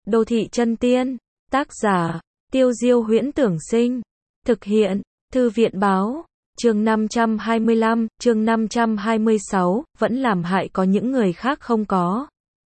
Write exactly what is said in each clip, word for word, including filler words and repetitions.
Đô thị chân tiên. Tác giả, Tiêu Diêu Huyễn Tưởng Sinh. Thực hiện, Thư viện Báo. Chương năm trăm hai mươi lăm, chương năm trăm hai mươi sáu, vẫn làm hại có những người khác không có.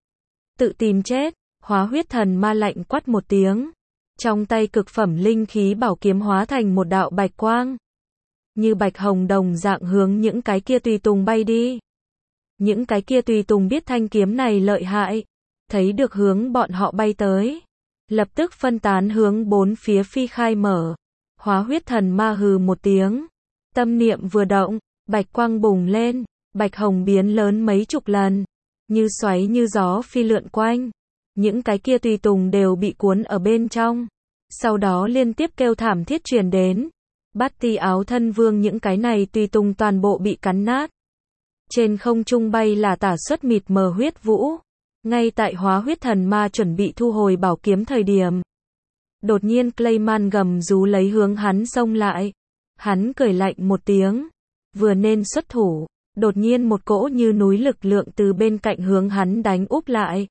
Tự tìm chết, Hóa Huyết Thần Ma lạnh quát một tiếng. Trong tay cực phẩm linh khí bảo kiếm hóa thành một đạo bạch quang. Như bạch hồng đồng dạng hướng những cái kia tùy tùng bay đi. Những cái kia tùy tùng biết thanh kiếm này lợi hại. Thấy được hướng bọn họ bay tới. Lập tức phân tán hướng bốn phía phi khai mở. Hóa Huyết Thần Ma hừ một tiếng. Tâm niệm vừa động, bạch quang bùng lên, bạch hồng biến lớn mấy chục lần. Như xoáy như gió phi lượn quanh. Những cái kia tùy tùng đều bị cuốn ở bên trong. Sau đó liên tiếp kêu thảm thiết truyền đến. Bát ti áo thân vương những cái này tùy tùng toàn bộ bị cắn nát. Trên không trung bay là tả xuất mịt mờ huyết vũ. Ngay tại Hóa Huyết Thần Ma chuẩn bị thu hồi bảo kiếm thời điểm. Đột nhiên Clayman gầm rú lấy hướng hắn xông lại. Hắn cười lạnh một tiếng. Vừa nên xuất thủ. Đột nhiên một cỗ như núi lực lượng từ bên cạnh hướng hắn đánh úp lại.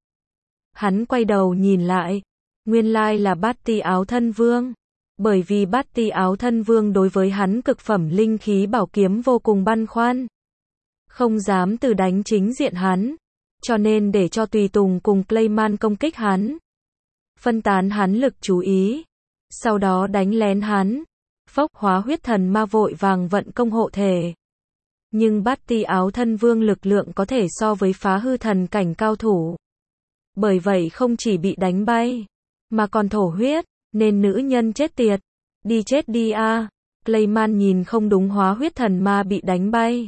Hắn quay đầu nhìn lại. Nguyên lai là Bát ti áo thân vương. Bởi vì Bát ti áo thân vương đối với hắn cực phẩm linh khí bảo kiếm vô cùng băn khoăn. Không dám từ đánh chính diện hắn. Cho nên để cho tùy tùng cùng Clayman công kích hắn. Phân tán hắn lực chú ý. Sau đó đánh lén hắn. Phốc, Hóa Huyết Thần Ma vội vàng vận công hộ thể. Nhưng Bát ti áo thân vương lực lượng có thể so với phá hư thần cảnh cao thủ. Bởi vậy không chỉ bị đánh bay, mà còn thổ huyết, nên nữ nhân chết tiệt. Đi chết đi a. Clayman nhìn không đúng Hóa Huyết Thần Ma bị đánh bay.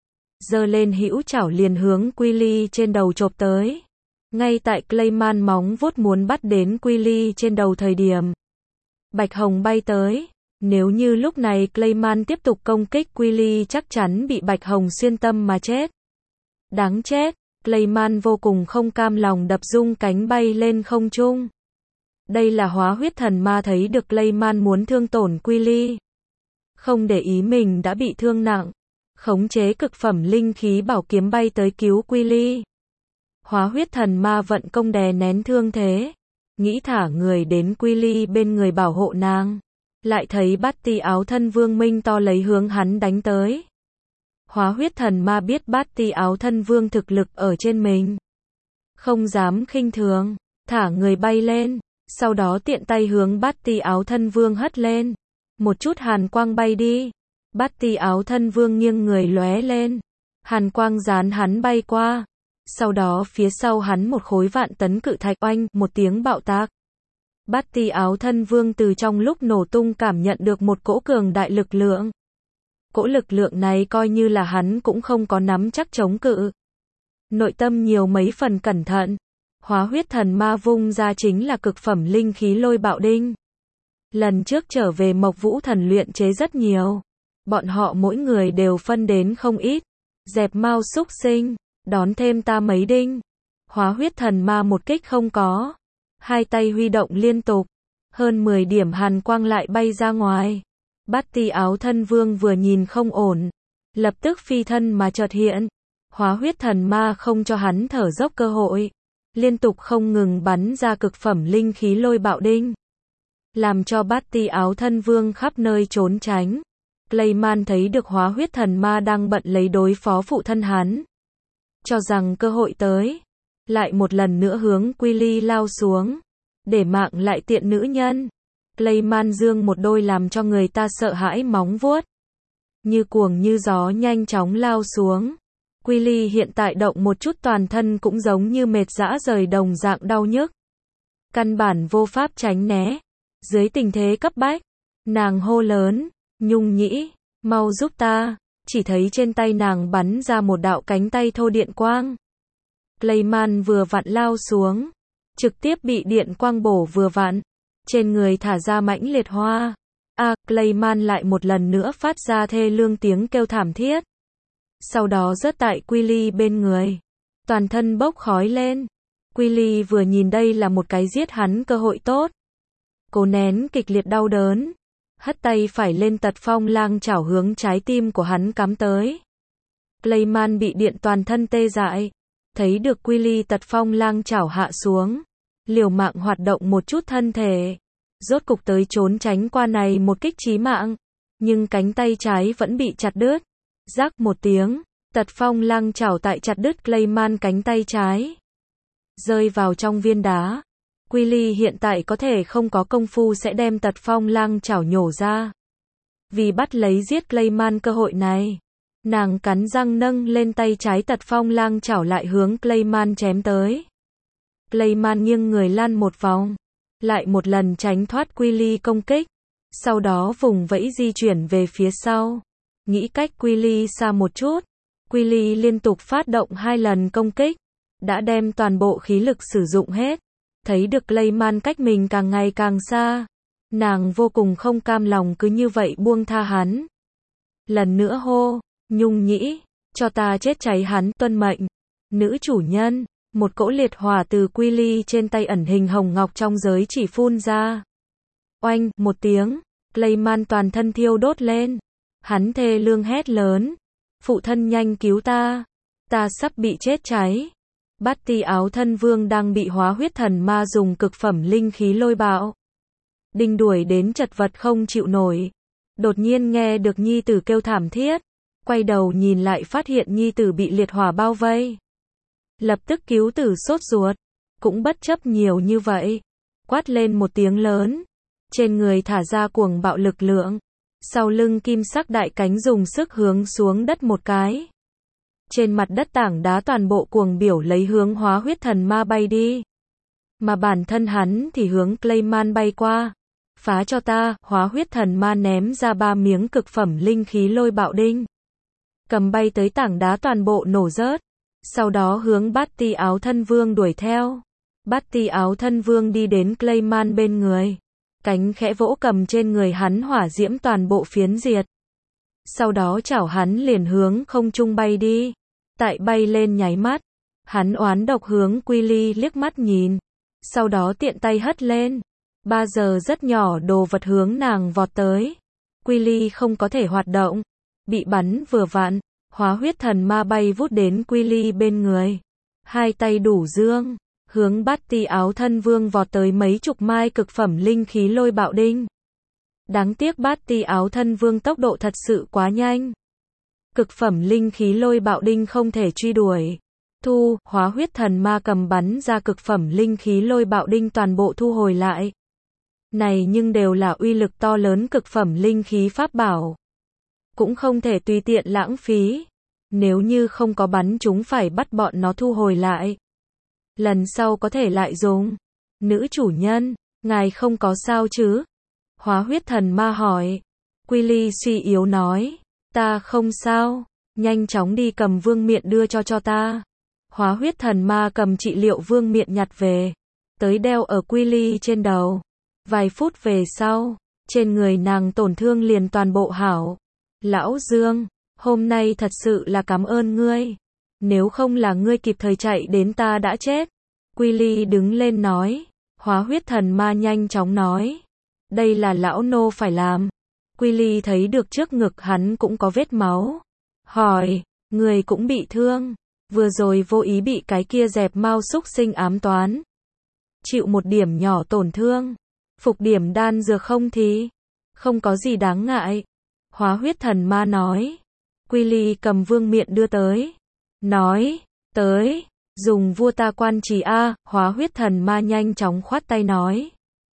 Giơ lên hữu chảo liền hướng Quilly trên đầu chộp tới. Ngay tại Clayman móng vuốt muốn bắt đến Quilly trên đầu thời điểm. Bạch hồng bay tới. Nếu như lúc này Clayman tiếp tục công kích Quilly chắc chắn bị bạch hồng xuyên tâm mà chết. Đáng chết. Clayman vô cùng không cam lòng đập rung cánh bay lên không trung. Đây là Hóa Huyết Thần Ma thấy được Clayman muốn thương tổn Quilly. Không để ý mình đã bị thương nặng. Khống chế cực phẩm linh khí bảo kiếm bay tới cứu Quilly. Hóa Huyết Thần Ma vận công đè nén thương thế. Nghĩ thả người đến Quilly bên người bảo hộ nàng. Lại thấy Bát ti áo thân vương minh to lấy hướng hắn đánh tới. Hóa Huyết Thần Ma biết Bát ti áo thân vương thực lực ở trên mình. Không dám khinh thường. Thả người bay lên. Sau đó tiện tay hướng Bát ti áo thân vương hất lên. Một chút hàn quang bay đi. Bát ti áo thân vương nghiêng người lóe lên. Hàn quang dán hắn bay qua. Sau đó phía sau hắn một khối vạn tấn cự thạch oanh, một tiếng bạo tạc. Bát ti áo thân vương từ trong lúc nổ tung cảm nhận được một cỗ cường đại lực lượng. Cỗ lực lượng này coi như là hắn cũng không có nắm chắc chống cự. Nội tâm nhiều mấy phần cẩn thận. Hóa Huyết Thần Ma vung ra chính là cực phẩm linh khí lôi bạo đinh. Lần trước trở về Mộc Vũ Thần luyện chế rất nhiều. Bọn họ mỗi người đều phân đến không ít. Dẹp mau xúc sinh. Đón thêm ta mấy đinh. Hóa Huyết Thần Ma một kích không có. Hai tay huy động liên tục. Hơn mười điểm hàn quang lại bay ra ngoài. Bát ti áo thân vương vừa nhìn không ổn. Lập tức phi thân mà chợt hiện. Hóa Huyết Thần Ma không cho hắn thở dốc cơ hội. Liên tục không ngừng bắn ra cực phẩm linh khí lôi bạo đinh. Làm cho Bát ti áo thân vương khắp nơi trốn tránh. Clayman thấy được Hóa Huyết Thần Ma đang bận lấy đối phó phụ thân hắn. Cho rằng cơ hội tới. Lại một lần nữa hướng Quilly lao xuống. Để mạng lại tiện nữ nhân. Clayman dương một đôi làm cho người ta sợ hãi móng vuốt. Như cuồng như gió nhanh chóng lao xuống. Quilly hiện tại động một chút toàn thân cũng giống như mệt rã rời đồng dạng đau nhức. Căn bản vô pháp tránh né. Dưới tình thế cấp bách. Nàng hô lớn. Nhung nhĩ, mau giúp ta. Chỉ thấy trên tay nàng bắn ra một đạo cánh tay thô điện quang. Clayman vừa vặn lao xuống. Trực tiếp bị điện quang bổ vừa vặn. Trên người thả ra mãnh liệt hoa. A, à, Clayman lại một lần nữa phát ra thê lương tiếng kêu thảm thiết. Sau đó rớt tại Quilly bên người. Toàn thân bốc khói lên. Quilly vừa nhìn đây là một cái giết hắn cơ hội tốt. Cố nén kịch liệt đau đớn. Hất tay phải lên tật phong lang chảo hướng trái tim của hắn cắm tới. Clayman bị điện toàn thân tê dại. Thấy được Quilly tật phong lang chảo hạ xuống. liều mạng hoạt động một chút thân thể. Rốt cục tới trốn tránh qua này một kích chí mạng. Nhưng cánh tay trái vẫn bị chặt đứt. Rắc một tiếng, Tật Phong Lang chảo tại chặt đứt Clayman cánh tay trái. Rơi vào trong viên đá. Quilly hiện tại có thể không có công phu sẽ đem Tật Phong Lang chảo nhổ ra. Vì bắt lấy giết Clayman cơ hội này, nàng cắn răng nâng lên tay trái Tật Phong Lang chảo lại hướng Clayman chém tới. Clayman nghiêng người lăn một vòng, lại một lần tránh thoát Quilly công kích, sau đó vùng vẫy di chuyển về phía sau, nghĩ cách Quilly xa một chút. Quilly liên tục phát động hai lần công kích, đã đem toàn bộ khí lực sử dụng hết. Thấy được Clayman cách mình càng ngày càng xa, nàng vô cùng không cam lòng cứ như vậy buông tha hắn. Lần nữa hô, Nhung Nhĩ, cho ta chết cháy hắn, tuân mệnh. Nữ chủ nhân, một cỗ liệt hỏa từ Quilly trên tay ẩn hình hồng ngọc trong giới chỉ phun ra. Oanh, một tiếng, Clayman toàn thân thiêu đốt lên. Hắn thê lương hét lớn, phụ thân nhanh cứu ta, ta sắp bị chết cháy. Bát Ti Áo Thân Vương đang bị hóa huyết thần ma dùng cực phẩm linh khí lôi bạo. Đinh đuổi đến chật vật không chịu nổi. Đột nhiên nghe được nhi tử kêu thảm thiết. Quay đầu nhìn lại phát hiện nhi tử bị liệt hỏa bao vây. Lập tức cứu tử sốt ruột. Cũng bất chấp nhiều như vậy. Quát lên một tiếng lớn. Trên người thả ra cuồng bạo lực lượng. Sau lưng kim sắc đại cánh dùng sức hướng xuống đất một cái. Trên mặt đất tảng đá toàn bộ cuồng biểu lấy hướng hóa huyết thần ma bay đi. Mà bản thân hắn thì hướng Clayman bay qua. Phá cho ta, hóa huyết thần ma ném ra ba miếng cực phẩm linh khí lôi bạo đinh. Cầm bay tới tảng đá toàn bộ nổ rớt. Sau đó hướng Bát Ti Áo Thân Vương đuổi theo. Bát Ti Áo Thân Vương đi đến Clayman bên người. Cánh khẽ vỗ cầm trên người hắn hỏa diễm toàn bộ phiến diệt. Sau đó chảo hắn liền hướng không trung bay đi. Tại bay lên nháy mắt, hắn oán độc hướng Quilly liếc mắt nhìn. Sau đó tiện tay hất lên. Ba giờ rất nhỏ đồ vật hướng nàng vọt tới. Quilly không có thể hoạt động. Bị bắn vừa vặn, hóa huyết thần ma bay vút đến Quilly bên người. Hai tay đủ dương, hướng Bát Ti Áo Thân Vương vọt tới mấy chục mai cực phẩm linh khí lôi bạo đinh. Đáng tiếc Bát Ti Áo Thân Vương tốc độ thật sự quá nhanh. Cực phẩm linh khí lôi bạo đinh không thể truy đuổi. Thu, hóa huyết thần ma cầm bắn ra cực phẩm linh khí lôi bạo đinh toàn bộ thu hồi lại. Này nhưng đều là uy lực to lớn cực phẩm linh khí pháp bảo. Cũng không thể tùy tiện lãng phí. Nếu như không có bắn chúng phải bắt bọn nó thu hồi lại. Lần sau có thể lại dùng. Nữ chủ nhân, ngài không có sao chứ? Hóa huyết thần ma hỏi. Quilly suy yếu nói. Ta không sao. Nhanh chóng đi cầm vương miện đưa cho cho ta. Hóa huyết thần ma cầm trị liệu vương miện nhặt về. Tới đeo ở Quilly trên đầu. Vài phút về sau, trên người nàng tổn thương liền toàn bộ hảo. Lão Dương, hôm nay thật sự là cảm ơn ngươi. Nếu không là ngươi kịp thời chạy đến ta đã chết. Quilly đứng lên nói. Hóa huyết thần ma nhanh chóng nói. Đây là lão nô phải làm. Quilly thấy được trước ngực hắn cũng có vết máu. Hỏi, người cũng bị thương. Vừa rồi vô ý bị cái kia dẹp mau xúc sinh ám toán. Chịu một điểm nhỏ tổn thương. Phục điểm đan dược không thì? Không có gì đáng ngại. Hóa huyết thần ma nói. Quilly cầm vương miện đưa tới. Nói, tới, dùng vua ta quan trì a. Hóa huyết thần ma nhanh chóng khoát tay nói.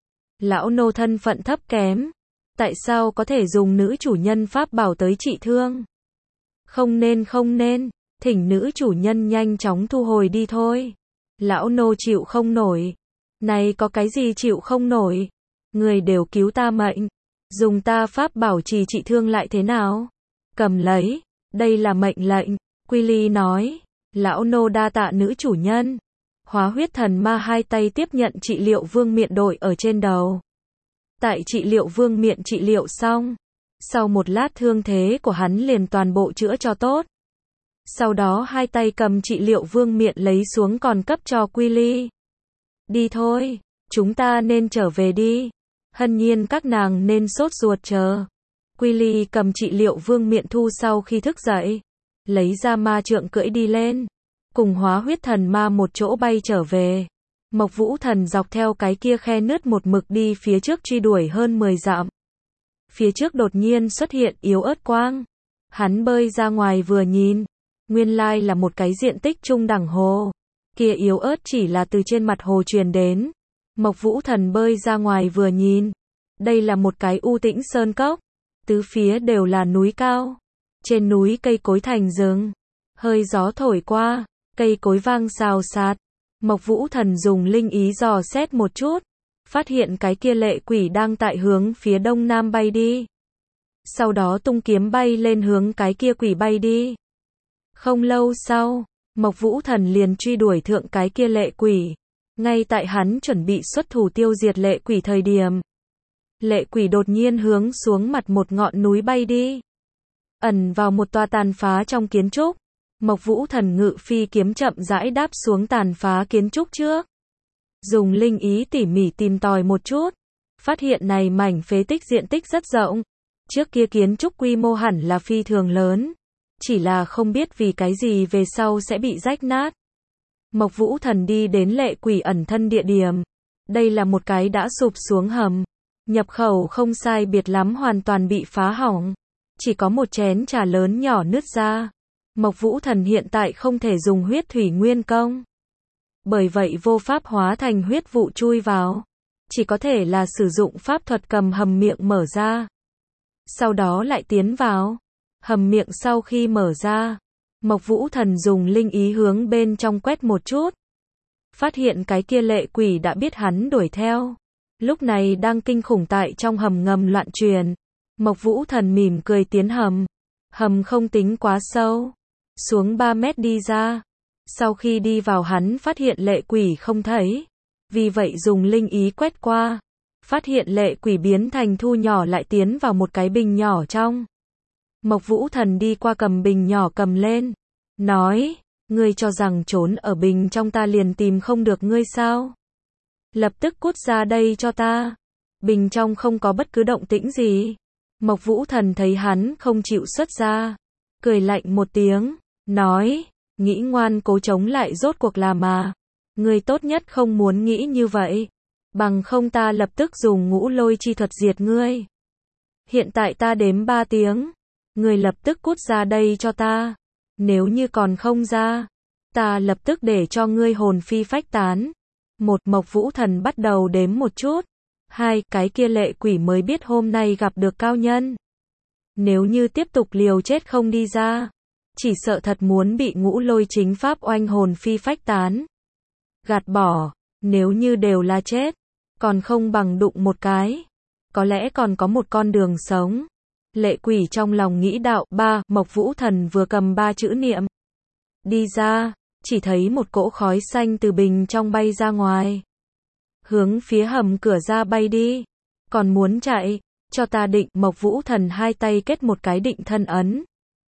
Lão nô thân phận thấp kém. Tại sao có thể dùng nữ chủ nhân pháp bảo tới trị thương? Không nên không nên, thỉnh nữ chủ nhân nhanh chóng thu hồi đi thôi. Lão nô chịu không nổi. Này có cái gì chịu không nổi? Người đều cứu ta mệnh. Dùng ta pháp bảo trì trị thương lại thế nào? Cầm lấy. Đây là mệnh lệnh. Quilly nói. Lão nô đa tạ nữ chủ nhân. Hóa huyết thần ma hai tay tiếp nhận trị liệu vương miện đội ở trên đầu. Tại trị liệu vương miện trị liệu xong. Sau một lát thương thế của hắn liền toàn bộ chữa cho tốt. Sau đó hai tay cầm trị liệu vương miện lấy xuống còn cấp cho Quilly. Đi thôi, chúng ta nên trở về đi. Hân nhiên các nàng nên sốt ruột chờ. Quilly cầm trị liệu vương miện thu sau khi thức dậy. Lấy ra ma trượng cưỡi đi lên. Cùng hóa huyết thần ma một chỗ bay trở về. Mộc Vũ Thần dọc theo cái kia khe nứt một mực đi phía trước truy đuổi hơn mười dặm. Phía trước đột nhiên xuất hiện yếu ớt quang. Hắn bơi ra ngoài vừa nhìn, nguyên lai là một cái diện tích trung đẳng hồ. Kia yếu ớt chỉ là từ trên mặt hồ truyền đến. Mộc Vũ Thần bơi ra ngoài vừa nhìn, đây là một cái u tĩnh sơn cốc, tứ phía đều là núi cao. Trên núi cây cối thành rừng, hơi gió thổi qua, cây cối vang xào xạc. Mộc Vũ Thần dùng linh ý dò xét một chút, phát hiện cái kia lệ quỷ đang tại hướng phía đông nam bay đi. Sau đó tung kiếm bay lên hướng cái kia quỷ bay đi. Không lâu sau, Mộc Vũ Thần liền truy đuổi thượng cái kia lệ quỷ. Ngay tại hắn chuẩn bị xuất thủ tiêu diệt lệ quỷ thời điểm, lệ quỷ đột nhiên hướng xuống mặt một ngọn núi bay đi, ẩn vào một tòa tàn phá trong kiến trúc. Mộc Vũ Thần ngự phi kiếm chậm rãi đáp xuống tàn phá kiến trúc trước, dùng linh ý tỉ mỉ tìm tòi một chút, phát hiện này mảnh phế tích diện tích rất rộng. Trước kia kiến trúc quy mô hẳn là phi thường lớn, chỉ là không biết vì cái gì về sau sẽ bị rách nát. Mộc Vũ Thần đi đến lệ quỷ ẩn thân địa điểm. Đây là một cái đã sụp xuống hầm, nhập khẩu không sai biệt lắm hoàn toàn bị phá hỏng, chỉ có một chén trà lớn nhỏ nứt ra. Mộc Vũ Thần hiện tại không thể dùng huyết thủy nguyên công, bởi vậy vô pháp hóa thành huyết vụ chui vào, chỉ có thể là sử dụng pháp thuật cầm hầm miệng mở ra, sau đó lại tiến vào. Hầm miệng sau khi mở ra, Mộc Vũ Thần dùng linh ý hướng bên trong quét một chút, phát hiện cái kia lệ quỷ đã biết hắn đuổi theo, lúc này đang kinh khủng tại trong hầm ngầm loạn truyền. Mộc Vũ Thần mỉm cười tiến hầm. Hầm không tính quá sâu, xuống ba mét đi ra. Sau khi đi vào hắn phát hiện lệ quỷ không thấy, vì vậy dùng linh ý quét qua, phát hiện lệ quỷ biến thành thu nhỏ lại tiến vào một cái bình nhỏ trong. Mộc Vũ Thần đi qua cầm bình nhỏ cầm lên, nói, ngươi cho rằng trốn ở bình trong ta liền tìm không được ngươi sao? Lập tức cút ra đây cho ta. Bình trong không có bất cứ động tĩnh gì. Mộc Vũ Thần thấy hắn không chịu xuất ra, cười lạnh một tiếng, nói, nghĩ ngoan cố chống lại rốt cuộc là mà. Ngươi tốt nhất không muốn nghĩ như vậy, bằng không ta lập tức dùng ngũ lôi chi thuật diệt ngươi. Hiện tại ta đếm ba tiếng, ngươi lập tức cút ra đây cho ta. Nếu như còn không ra, ta lập tức để cho ngươi hồn phi phách tán. Một, Mộc Vũ Thần bắt đầu đếm một chút. Hai, cái kia lệ quỷ mới biết hôm nay gặp được cao nhân. Nếu như tiếp tục liều chết không đi ra, chỉ sợ thật muốn bị ngũ lôi chính pháp oanh hồn phi phách tán. Gạt bỏ, nếu như đều là chết, còn không bằng đụng một cái, có lẽ còn có một con đường sống. Lệ quỷ trong lòng nghĩ đạo. Ba, Mộc Vũ Thần vừa cầm ba chữ niệm đi ra, chỉ thấy một cỗ khói xanh từ bình trong bay ra ngoài, hướng phía hầm cửa ra bay đi. Còn muốn chạy, cho ta định. Mộc Vũ Thần hai tay kết một cái định thân ấn,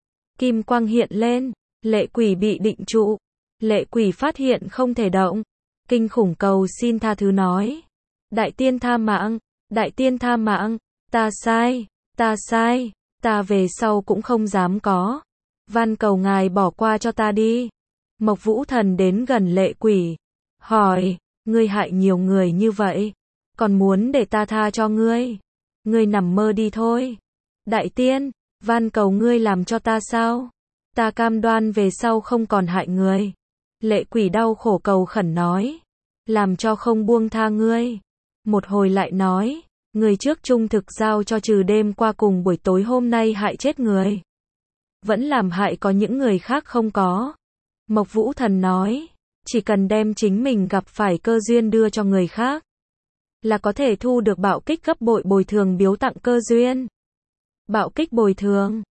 kim quang hiện lên, lệ quỷ bị định trụ. Lệ quỷ phát hiện không thể động, kinh khủng cầu xin tha thứ nói, đại tiên tha mạng, đại tiên tha mạng, ta sai, ta sai, ta về sau cũng không dám có, van cầu ngài bỏ qua cho ta đi. Mộc Vũ Thần đến gần lệ quỷ, hỏi, ngươi hại nhiều người như vậy, còn muốn để ta tha cho ngươi? Ngươi nằm mơ đi thôi. Đại tiên, van cầu ngươi làm cho ta sao? Ta cam đoan về sau không còn hại người. Lệ quỷ đau khổ cầu khẩn nói, làm cho không buông tha ngươi. Một hồi lại nói, người trước trung thực giao cho trừ đêm qua cùng buổi tối hôm nay hại chết người, vẫn làm hại có những người khác không có. Mộc Vũ Thần nói, chỉ cần đem chính mình gặp phải cơ duyên đưa cho người khác, là có thể thu được bạo kích gấp bội bồi thường biếu tặng cơ duyên. Bạo kích bồi thường